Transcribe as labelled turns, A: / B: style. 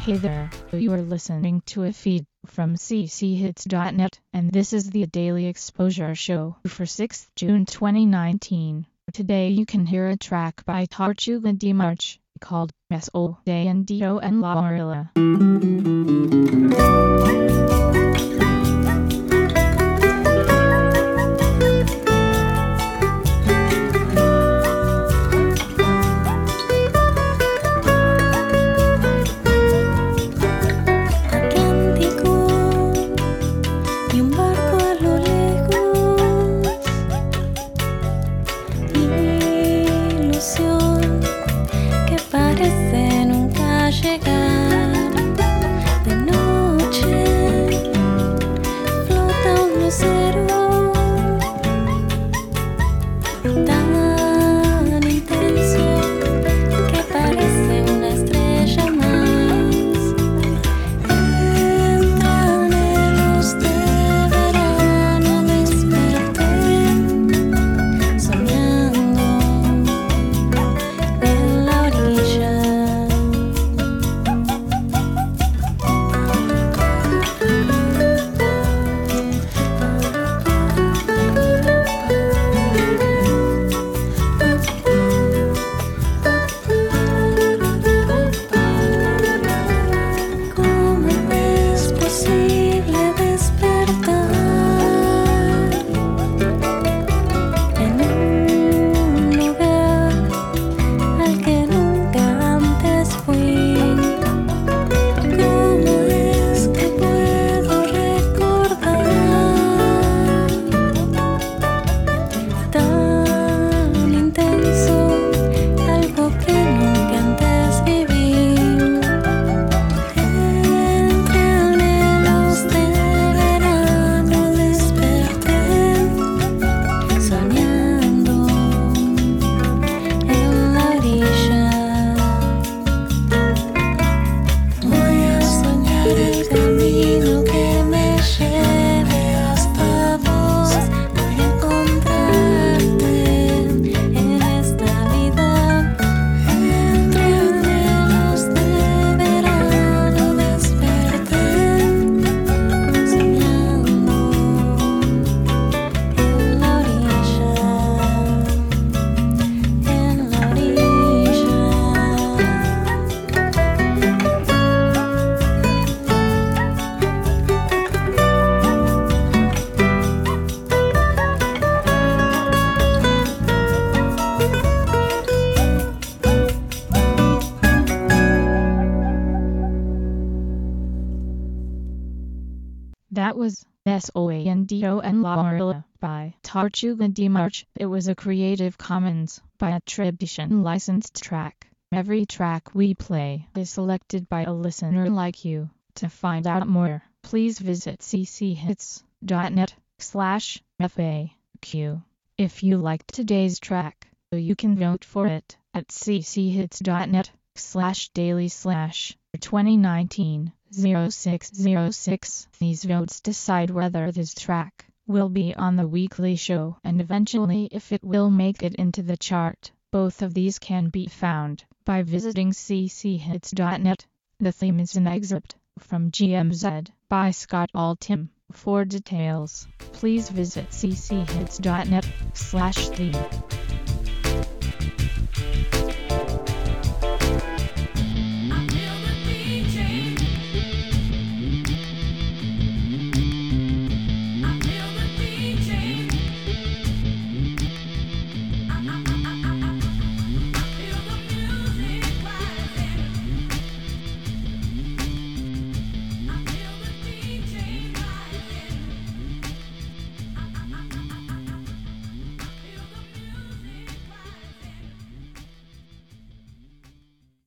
A: Hey there, you are listening to a feed from cchits.net, and this is the Daily Exposure Show for 6th June 2019. Today you can hear a track by Tortuga de March called Sol de Andito en la Orilla.
B: Parece nunca llegar. De noche flota un lucero tan intenso que parece una estrella más. En anhelos de verano desperté soñando en la orilla.
A: That was Sol de Andito en la Orilla by Tortuga de March. It was a Creative Commons by attribution licensed track. Every track we play is selected by a listener like you. To find out more, please visit cchits.net/FAQ. If you liked today's track, you can vote for it at cchits.net/daily/2019. 0606. These votes decide whether this track will be on the weekly show and eventually if it will make it into the chart. Both of these can be found by visiting cchits.net. The theme is an excerpt from GMZ by Scott Altham. For details, please visit cchits.net/theme.